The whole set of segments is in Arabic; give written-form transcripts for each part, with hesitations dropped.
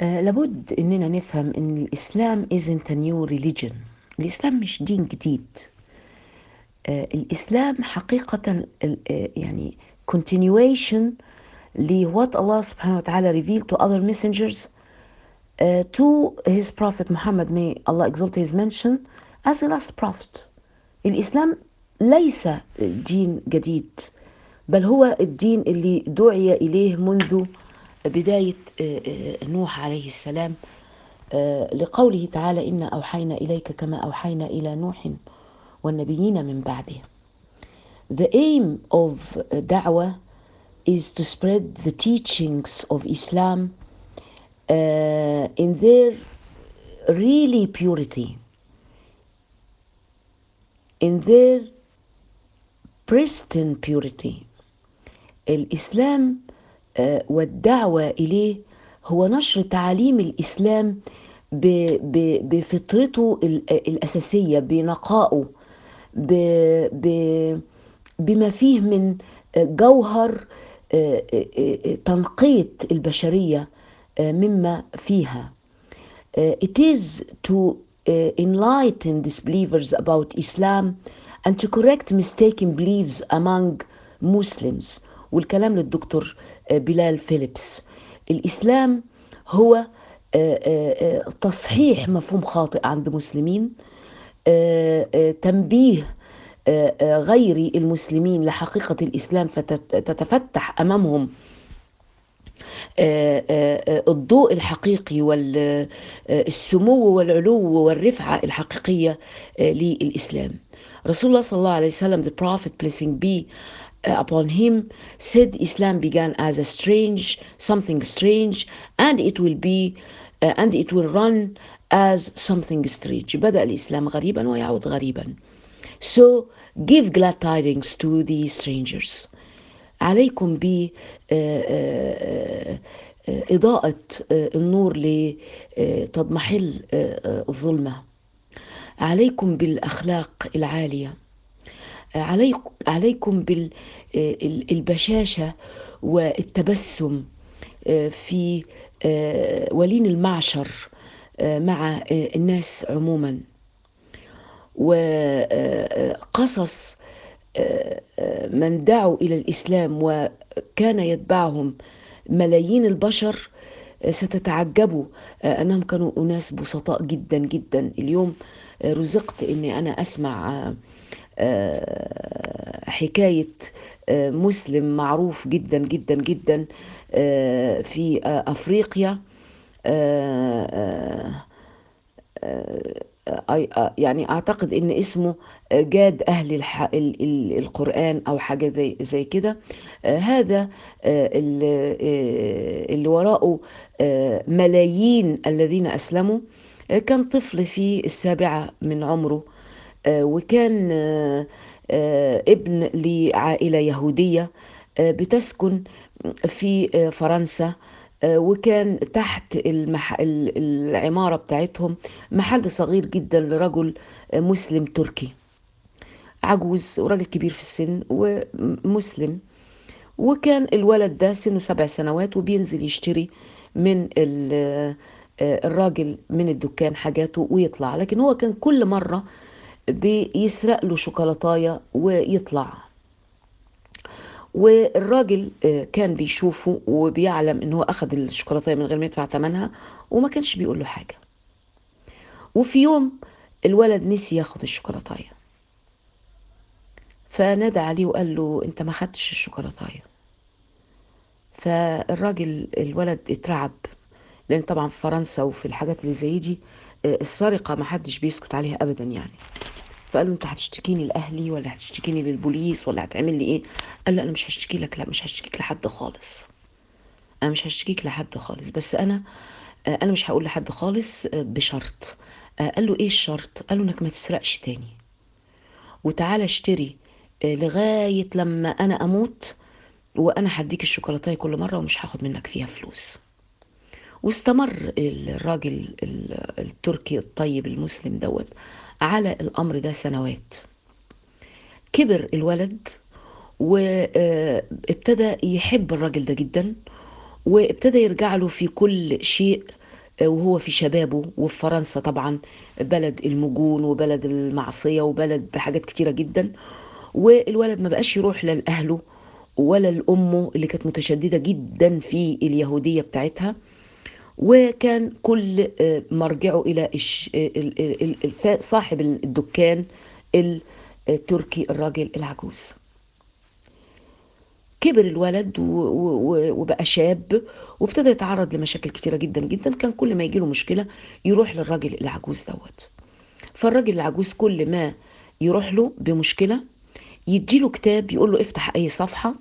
لابد إننا نفهم إن الإسلام isn't a new religion. الإسلام مش دين جديد. الإسلام حقيقة يعني continuation ل what Allah سبحانه وتعالى revealed to other messengers, to his prophet Muhammad, may Allah exalt his mention, as the last prophet. الإسلام ليس دين جديد، بل هو الدين اللي دعي إليه منذ بداية نوح عليه السلام، لقوله تعالى: إنا أوحينا إليك كما أوحينا إلى نوح والنبيين من بعده. The aim of da'wah is to spread the teachings of Islam in their really purity, in their pristine purity. الإسلام والدعوة إليه هو نشر تعاليم الإسلام بفطرته الأساسية، بنقائه، بما فيه من جوهر تنقية البشرية مما فيها. It is to enlighten disbelievers about Islam and to correct mistaken beliefs among Muslims. والكلام للدكتور بلال فيليبس. الإسلام هو تصحيح مفهوم خاطئ عند مسلمين، تنبيه غير المسلمين لحقيقة الإسلام فتتفتح أمامهم الضوء الحقيقي والسمو والعلو والرفعة الحقيقية للإسلام. رسول الله صلى الله عليه وسلم, the Prophet, blessing be upon him, said Islam began as a something strange, and it will run as something strange. بدأ الإسلام غريبا ويعود غريبا. So give glad tidings to the strangers. عليكم بإضاءة النور لتضمحل الظلمة. عليكم بالأخلاق العالية. عليكم بالبشاشة والتبسم في ولين المعشر مع الناس عموما. وقصص من دعوا إلى الإسلام وكان يتبعهم ملايين البشر ستتعجبوا أنهم كانوا أناس بسطاء جدا جدا. اليوم رزقت أني أنا أسمع حكاية مسلم معروف جدا جدا جدا في أفريقيا، يعني أعتقد إن اسمه جاد أهل القرآن أو حاجة زي كده. هذا اللي وراءه ملايين الذين أسلموا. كان طفل في 7 من عمره، وكان ابن لعائلة يهودية بتسكن في فرنسا، وكان تحت العمارة بتاعتهم محل صغير جدا لرجل مسلم تركي، عجوز وراجل كبير في السن ومسلم. وكان الولد ده سنه 7 سنوات وبينزل يشتري من الراجل من الدكان حاجاته ويطلع، لكن هو كان كل مرة بيسرق له شوكولاتاية ويطلع. والراجل كان بيشوفه وبيعلم انه اخذ الشوكولاتايه من غير ما يدفع ثمنها، وما كانش بيقول له حاجه. وفي يوم الولد نسي ياخد الشوكولاتايه، فنادى عليه وقال له: انت ما خدتش الشوكولاتايه. فالراجل الولد اترعب، لان طبعا في فرنسا وفي الحاجات اللي زي دي السرقه ما حدش بيسكت عليها ابدا يعني. فقال له: انت هتشتكيني لاهلي ولا هتشتكيني للبوليس ولا هتعمل لي ايه؟ قال له: انا مش هشتكي لك، لا مش هشتكيك لحد خالص، انا مش هشتكيك لحد خالص، بس انا مش هقول لحد خالص بشرط. قال له: ايه الشرط؟ قال له: انك ما تسرقش تاني، وتعالى اشتري لغاية لما انا اموت، وانا هديك الشوكولاتايه كل مرة ومش هاخد منك فيها فلوس. واستمر الراجل التركي الطيب المسلم دوت على الامر ده سنوات. كبر الولد وابتدى يحب الراجل ده جدا، وابتدى يرجع له في كل شيء وهو في شبابه، وفي فرنسا طبعا بلد المجون وبلد المعصية وبلد حاجات كتيرة جدا. والولد ما بقاش يروح لا لأهله ولا لأمه اللي كانت متشددة جدا في اليهودية بتاعتها، وكان كل مرجعه إلى صاحب الدكان التركي، الراجل العجوز. كبر الولد وبقى شاب، وابتدى يتعرض لمشاكل كتيرة جدا جدا. كان كل ما يجيله مشكلة يروح للراجل العجوز دوت. فالراجل العجوز كل ما يروح له بمشكلة يديله كتاب، يقول له افتح أي صفحة.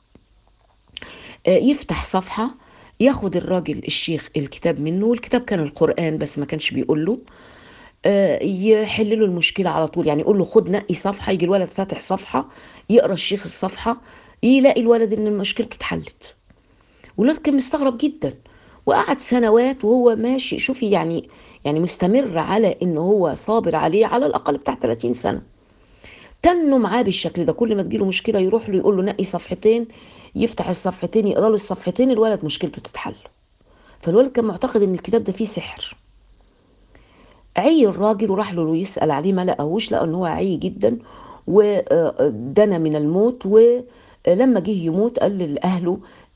يفتح صفحة، ياخد الراجل الشيخ الكتاب منه، والكتاب كان القرآن بس ما كانش بيقول له. يحل له المشكلة على طول، يعني يقول له خد نقي صفحة، يجي الولد فاتح صفحة، يقرأ الشيخ الصفحة، يلاقي الولد ان مشكلته اتحلت. والولد كان مستغرب جدا، وقعد سنوات وهو ماشي. شوفي يعني مستمر على ان هو صابر عليه على الاقل بتاع 30 سنة. تنوا معاه بالشكل ده، كل ما تجيله مشكلة يروح له يقول له نقي صفحتين، يفتح الصفحتين يقرا له الصفحتين، الولد مشكلته تتحل. فالولد كان معتقد ان الكتاب ده فيه سحر. عي الراجل وراح له يسأل عليه، ما لقاهوش، لقى ان هو عي جدا ودنا من الموت. ولما جه يموت قال لأهله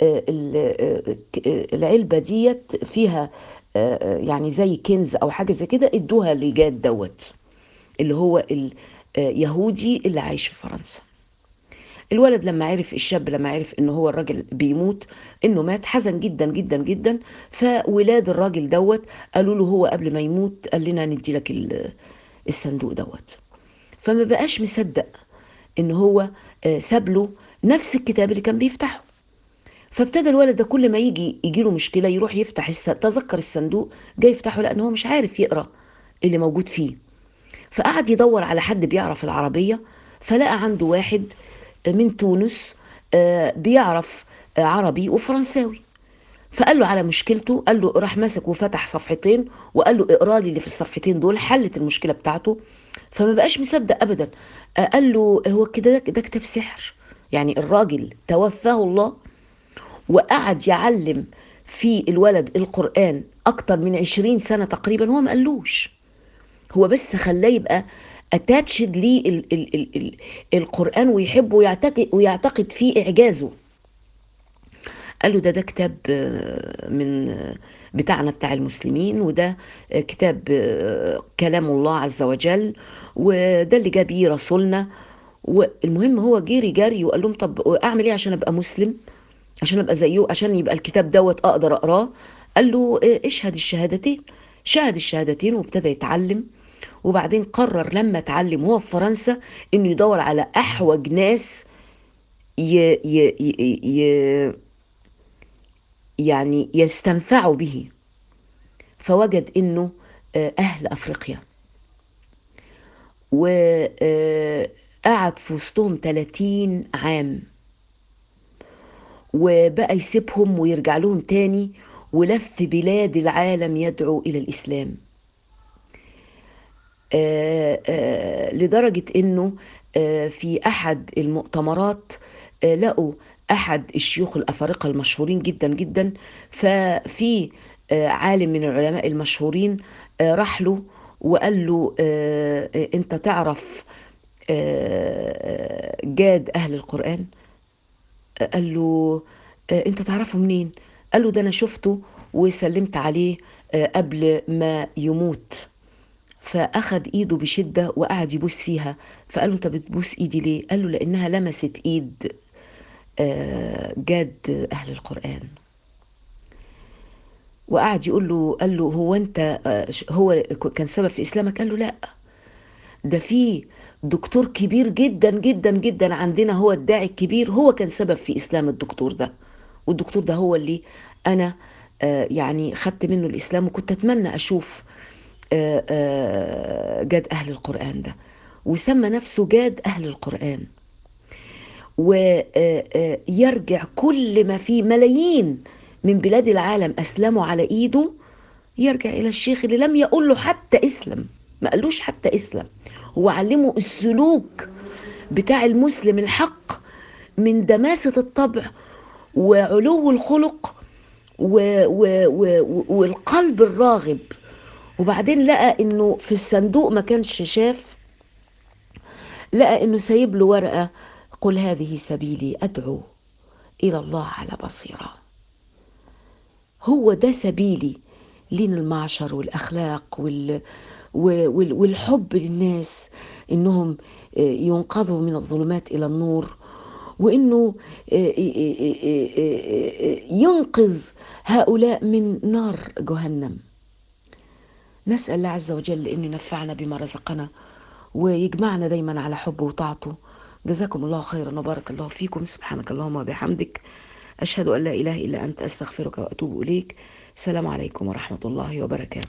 العلبة ديت فيها يعني زي كنز او حاجة زي كده، ادوها لجاد دوت اللي هو اليهودي اللي عايش في فرنسا. الولد لما عرف، الشاب لما عرف ان هو الراجل بيموت، انه مات، حزن جدا جدا جدا. فولاد الراجل دوت قالوا له هو قبل ما يموت قال لنا ندي لك الصندوق دوت. فما بقاش مصدق ان هو ساب له نفس الكتاب اللي كان بيفتحه. فابتدى الولد ده كل ما يجي له مشكله يروح يفتح تذكر الصندوق، جاي يفتحه لان هو مش عارف يقرا اللي موجود فيه. فقعد يدور على حد بيعرف العربية، فلقى عنده واحد من تونس بيعرف عربي وفرنساوي. فقال له على مشكلته، قال له، راح ماسك وفتح صفحتين وقال له اقرا لي اللي في الصفحتين دول، حلت المشكلة بتاعته. فما بقاش مصدق ابدا. قال له هو كده ده كتاب سحر؟ يعني الراجل توفاه الله وقعد يعلم في الولد القرآن أكتر من 20 سنة تقريبا، هو ما قالوش. هو بس خلاه يبقى اتاتشد ليه القرآن ويحبه ويعتقد فيه إعجازه. قال له ده كتاب من بتاعنا بتاع المسلمين، وده كتاب كلام الله عز وجل، وده اللي جاب بيه رسولنا. والمهم هو جري جري وقال لهم طب اعمل ايه عشان ابقى مسلم، عشان ابقى زيه، عشان يبقى الكتاب دوت اقدر اقراه. قال له اشهد الشهادتين. شهد الشهادتين وابتدى يتعلم. وبعدين قرر لما اتعلم وهو في فرنسا انه يدور على احوج ناس ي ي ي ي يعني يستنفعوا به. فوجد انه اهل افريقيا، وقعد في وسطهم 30 عام، وبقى يسيبهم ويرجع لهم تاني، ولف بلاد العالم يدعو الى الاسلام. لدرجة انه في احد المؤتمرات لقوا احد الشيوخ الافارقة المشهورين جدا جدا. ففي عالم من العلماء المشهورين راح له وقال له انت تعرف جاد اهل القرآن؟ قال له انت تعرفه منين؟ قال له ده انا شفته وسلمت عليه قبل ما يموت. فأخد إيده بشدة وقعد يبوس فيها. فقال له أنت بتبوس إيدي ليه؟ قال له لأنها لمست إيد جاد أهل القرآن. وقعد يقول له، قال له هو أنت هو كان سبب في إسلامك؟ قال له لا، ده في دكتور كبير جدا جدا جدا عندنا، هو الداعي الكبير، هو كان سبب في إسلام الدكتور ده. والدكتور ده هو اللي أنا يعني خدت منه الإسلام، وكنت أتمنى أشوف جاد أهل القرآن ده. وسمى نفسه جاد أهل القرآن. ويرجع كل ما فيه ملايين من بلاد العالم أسلموا على إيده، يرجع إلى الشيخ اللي لم يقول له حتى اسلم، ما قالوش حتى اسلم. هو علمه السلوك بتاع المسلم الحق من دماسة الطبع وعلو الخلق والقلب الراغب. وبعدين لقى انه في الصندوق ما كانش شاف، لقى انه سايب له ورقة: قل هذه سبيلي ادعو الى الله على بصيرة. هو ده سبيلي، لين المعشر والاخلاق والحب للناس، انهم ينقذوا من الظلمات الى النور، وانه ينقذ هؤلاء من نار جهنم. نسأل الله عز وجل أن ينفعنا بما رزقنا ويجمعنا دايما على حبه وطاعته. جزاكم الله خيرا وبارك الله فيكم. سبحانك اللهم وبحمدك، أشهد أن لا إله إلا أنت، أستغفرك وأتوب إليك. السلام عليكم ورحمة الله وبركاته.